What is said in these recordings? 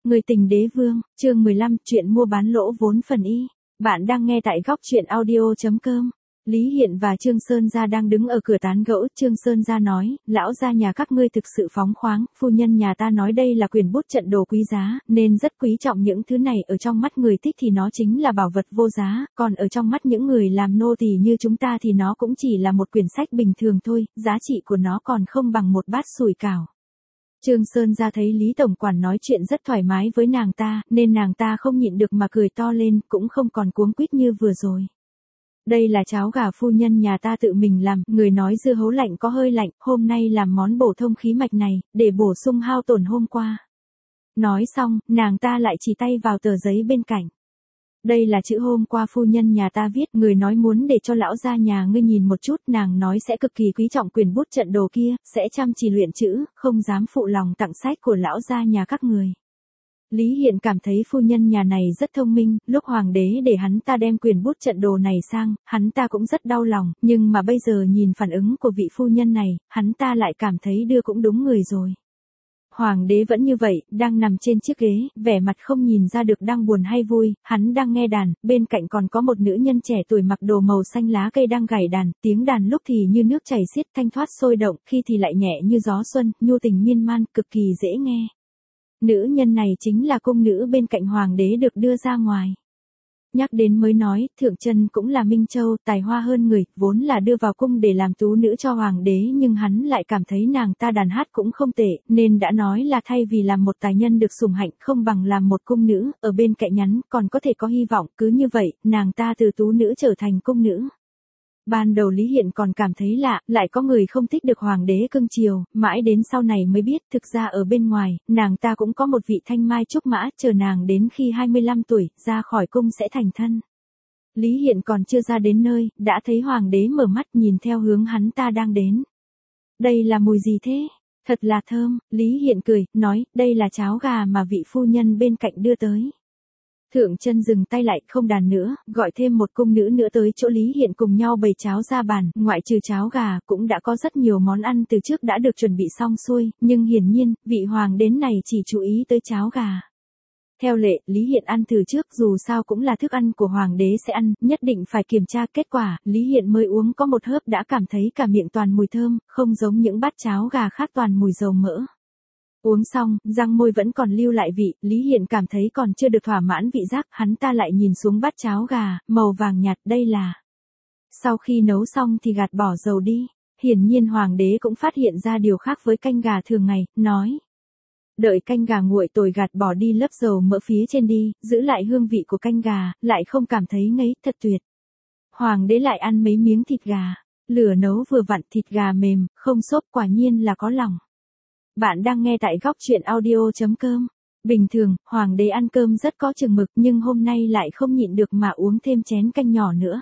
Người tình đế vương, chương 15, chuyện mua bán lỗ vốn phần y. Bạn đang nghe tại góc chuyện audio.com. Lý Hiện và Trương Sơn Gia đang đứng ở cửa tán gẫu. Trương Sơn Gia nói, lão gia nhà các ngươi thực sự phóng khoáng, phu nhân nhà ta nói đây là quyền bút trận đồ quý giá, nên rất quý trọng những thứ này. Ở trong mắt người thích thì nó chính là bảo vật vô giá, còn ở trong mắt những người làm nô tỳ như chúng ta thì nó cũng chỉ là một quyển sách bình thường thôi, giá trị của nó còn không bằng một bát sủi cảo. Trương Sơn Gia thấy Lý Tổng Quản nói chuyện rất thoải mái với nàng ta, nên nàng ta không nhịn được mà cười to lên, cũng không còn cuống quýt như vừa rồi. Đây là cháo gà phu nhân nhà ta tự mình làm, người nói dưa hấu lạnh có hơi lạnh, hôm nay làm món bổ thông khí mạch này, để bổ sung hao tổn hôm qua. Nói xong, nàng ta lại chỉ tay vào tờ giấy bên cạnh. Đây là chữ hôm qua phu nhân nhà ta viết, người nói muốn để cho lão gia nhà ngươi nhìn một chút, nàng nói sẽ cực kỳ quý trọng quyền bút trận đồ kia, sẽ chăm chỉ luyện chữ, không dám phụ lòng tặng sách của lão gia nhà các người. Lý Hiện cảm thấy phu nhân nhà này rất thông minh, lúc hoàng đế để hắn ta đem quyền bút trận đồ này sang, hắn ta cũng rất đau lòng, nhưng mà bây giờ nhìn phản ứng của vị phu nhân này, hắn ta lại cảm thấy đưa cũng đúng người rồi. Hoàng đế vẫn như vậy, đang nằm trên chiếc ghế, vẻ mặt không nhìn ra được đang buồn hay vui, hắn đang nghe đàn, bên cạnh còn có một nữ nhân trẻ tuổi mặc đồ màu xanh lá cây đang gảy đàn, tiếng đàn lúc thì như nước chảy xiết thanh thoát sôi động, khi thì lại nhẹ như gió xuân, nhu tình miên man, cực kỳ dễ nghe. Nữ nhân này chính là cung nữ bên cạnh hoàng đế được đưa ra ngoài. Nhắc đến mới nói, Thượng Chân cũng là Minh Châu, tài hoa hơn người, vốn là đưa vào cung để làm tú nữ cho hoàng đế, nhưng hắn lại cảm thấy nàng ta đàn hát cũng không tệ, nên đã nói là thay vì làm một tài nhân được sủng hạnh không bằng làm một cung nữ, ở bên cạnh nhắn, còn có thể có hy vọng, cứ như vậy, nàng ta từ tú nữ trở thành cung nữ. Ban đầu Lý Hiện còn cảm thấy lạ, lại có người không thích được hoàng đế cưng chiều, mãi đến sau này mới biết, thực ra ở bên ngoài, nàng ta cũng có một vị thanh mai trúc mã, chờ nàng đến khi 25 tuổi, ra khỏi cung sẽ thành thân. Lý Hiện còn chưa ra đến nơi, đã thấy hoàng đế mở mắt nhìn theo hướng hắn ta đang đến. Đây là mùi gì thế? Thật là thơm, Lý Hiện cười, nói, đây là cháo gà mà vị phu nhân bên cạnh đưa tới. Thượng Chân dừng tay lại, không đàn nữa, gọi thêm một cung nữ nữa tới chỗ Lý Hiện cùng nhau bày cháo ra bàn, ngoại trừ cháo gà, cũng đã có rất nhiều món ăn từ trước đã được chuẩn bị xong xuôi, nhưng hiển nhiên, vị hoàng đến này chỉ chú ý tới cháo gà. Theo lệ, Lý Hiện ăn thử trước, dù sao cũng là thức ăn của hoàng đế sẽ ăn, nhất định phải kiểm tra. Kết quả, Lý Hiện mới uống có một hớp đã cảm thấy cả miệng toàn mùi thơm, không giống những bát cháo gà khác toàn mùi dầu mỡ. Uống xong, răng môi vẫn còn lưu lại vị, Lý Hiện cảm thấy còn chưa được thỏa mãn vị giác, hắn ta lại nhìn xuống bát cháo gà, màu vàng nhạt, đây là. Sau khi nấu xong thì gạt bỏ dầu đi, hiển nhiên hoàng đế cũng phát hiện ra điều khác với canh gà thường ngày, nói. Đợi canh gà nguội tồi gạt bỏ đi lớp dầu mỡ phía trên đi, giữ lại hương vị của canh gà, lại không cảm thấy ngấy, thật tuyệt. Hoàng đế lại ăn mấy miếng thịt gà, lửa nấu vừa vặn, thịt gà mềm, không xốp, quả nhiên là có lòng. Bạn đang nghe tại góc chuyện audio.com. Bình thường, hoàng đế ăn cơm rất có chừng mực, nhưng hôm nay lại không nhịn được mà uống thêm chén canh nhỏ nữa.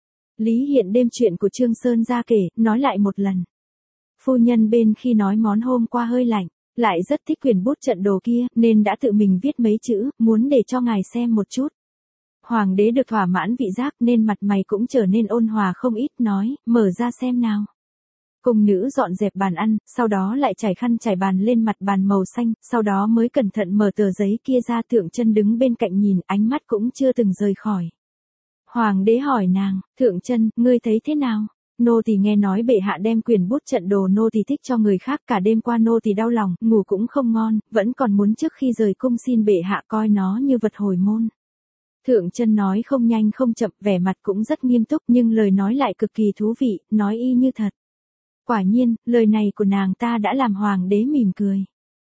Lý Hiện đêm chuyện của Trương Sơn Gia kể, nói lại một lần. Phu nhân bên khi nói món hôm qua hơi lạnh, lại rất thích quyền bút trận đồ kia, nên đã tự mình viết mấy chữ, muốn để cho ngài xem một chút. Hoàng đế được thỏa mãn vị giác nên mặt mày cũng trở nên ôn hòa không ít, nói, mở ra xem nào. Cung nữ dọn dẹp bàn ăn, sau đó lại trải khăn trải bàn lên mặt bàn màu xanh, sau đó mới cẩn thận mở tờ giấy kia ra. Thượng Chân đứng bên cạnh nhìn, ánh mắt cũng chưa từng rời khỏi. Hoàng đế hỏi nàng, Thượng Chân, ngươi thấy thế nào? Nô tỳ nghe nói bệ hạ đem quyền bút trận đồ nô tỳ thích cho người khác, cả đêm qua nô tỳ đau lòng, ngủ cũng không ngon, vẫn còn muốn trước khi rời cung xin bệ hạ coi nó như vật hồi môn. Thượng Chân nói không nhanh không chậm, vẻ mặt cũng rất nghiêm túc, nhưng lời nói lại cực kỳ thú vị, nói y như thật. Quả nhiên, lời này của nàng ta đã làm hoàng đế mỉm cười.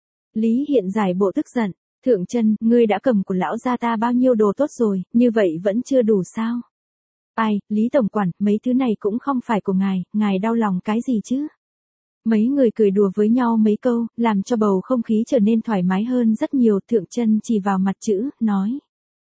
Lý Hiện giải bộ tức giận, Thượng Chân, ngươi đã cầm của lão gia ta bao nhiêu đồ tốt rồi, như vậy vẫn chưa đủ sao? Ai, Lý Tổng Quản, mấy thứ này cũng không phải của ngài đau lòng cái gì chứ? Mấy người cười đùa với nhau mấy câu, làm cho bầu không khí trở nên thoải mái hơn rất nhiều. Thượng Chân chỉ vào mặt chữ, nói.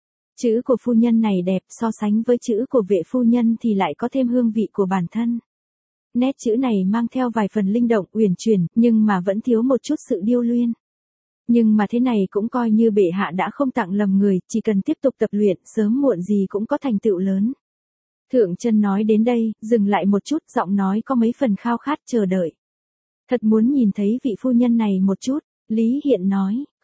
Chữ của phu nhân này đẹp, so sánh với chữ của vệ phu nhân thì lại có thêm hương vị của bản thân. Nét chữ này mang theo vài phần linh động, uyển chuyển, nhưng mà vẫn thiếu một chút sự điêu luyện. Nhưng mà thế này cũng coi như bệ hạ đã không tặng lầm người, chỉ cần tiếp tục tập luyện, sớm muộn gì cũng có thành tựu lớn. Thượng Chân nói đến đây, dừng lại một chút, giọng nói có mấy phần khao khát chờ đợi. Thật muốn nhìn thấy vị phu nhân này một chút, Lý Hiện nói,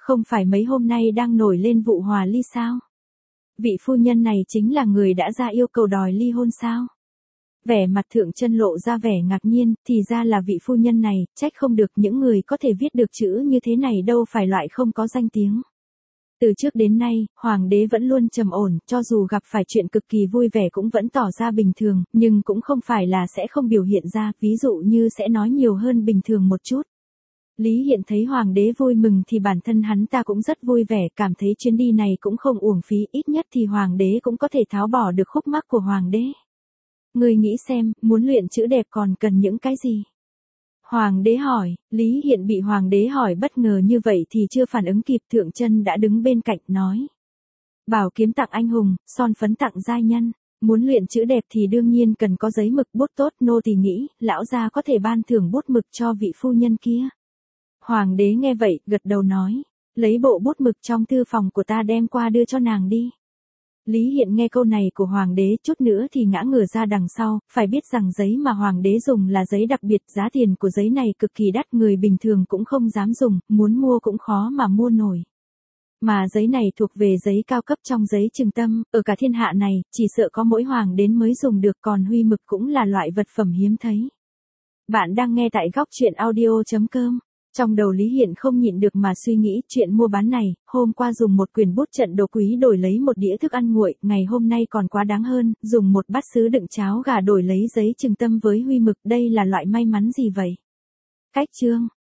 Không phải mấy hôm nay đang nổi lên vụ hòa ly sao? Vị phu nhân này chính là người đã ra yêu cầu đòi ly hôn sao? Vẻ mặt Thượng Chân lộ ra vẻ ngạc nhiên, thì ra là vị phu nhân này, trách không được những người có thể viết được chữ như thế này đâu phải loại không có danh tiếng. Từ trước đến nay, hoàng đế vẫn luôn trầm ổn, cho dù gặp phải chuyện cực kỳ vui vẻ cũng vẫn tỏ ra bình thường, nhưng cũng không phải là sẽ không biểu hiện ra, ví dụ như sẽ nói nhiều hơn bình thường một chút. Lý Hiện thấy hoàng đế vui mừng thì bản thân hắn ta cũng rất vui vẻ, cảm thấy chuyến đi này cũng không uổng phí, ít nhất thì hoàng đế cũng có thể tháo bỏ được khúc mắc của hoàng đế. Ngươi nghĩ xem, muốn luyện chữ đẹp còn cần những cái gì? Hoàng đế hỏi, Lý Hiện bị hoàng đế hỏi bất ngờ như vậy thì chưa phản ứng kịp, Thượng Chân đã đứng bên cạnh nói. Bảo kiếm tặng anh hùng, son phấn tặng giai nhân, muốn luyện chữ đẹp thì đương nhiên cần có giấy mực bút tốt, nô tỳ nghĩ, lão gia có thể ban thưởng bút mực cho vị phu nhân kia. Hoàng đế nghe vậy, gật đầu nói, lấy bộ bút mực trong thư phòng của ta đem qua đưa cho nàng đi. Lý Hiện nghe câu này của hoàng đế chút nữa thì ngã ngửa ra đằng sau, phải biết rằng giấy mà hoàng đế dùng là giấy đặc biệt, giá tiền của giấy này cực kỳ đắt, người bình thường cũng không dám dùng, muốn mua cũng khó mà mua nổi. Mà giấy này thuộc về giấy cao cấp trong giấy trừng tâm, ở cả thiên hạ này, chỉ sợ có mỗi hoàng đến mới dùng được, còn huy mực cũng là loại vật phẩm hiếm thấy. Bạn đang nghe tại góc truyện audio.com. Trong đầu Lý Hiện không nhịn được mà suy nghĩ chuyện mua bán này, hôm qua dùng một quyển bút trận đồ quý đổi lấy một đĩa thức ăn nguội, ngày hôm nay còn quá đáng hơn, dùng một bát sứ đựng cháo gà đổi lấy giấy trừng tâm với huy mực, đây là loại may mắn gì vậy? Cách chương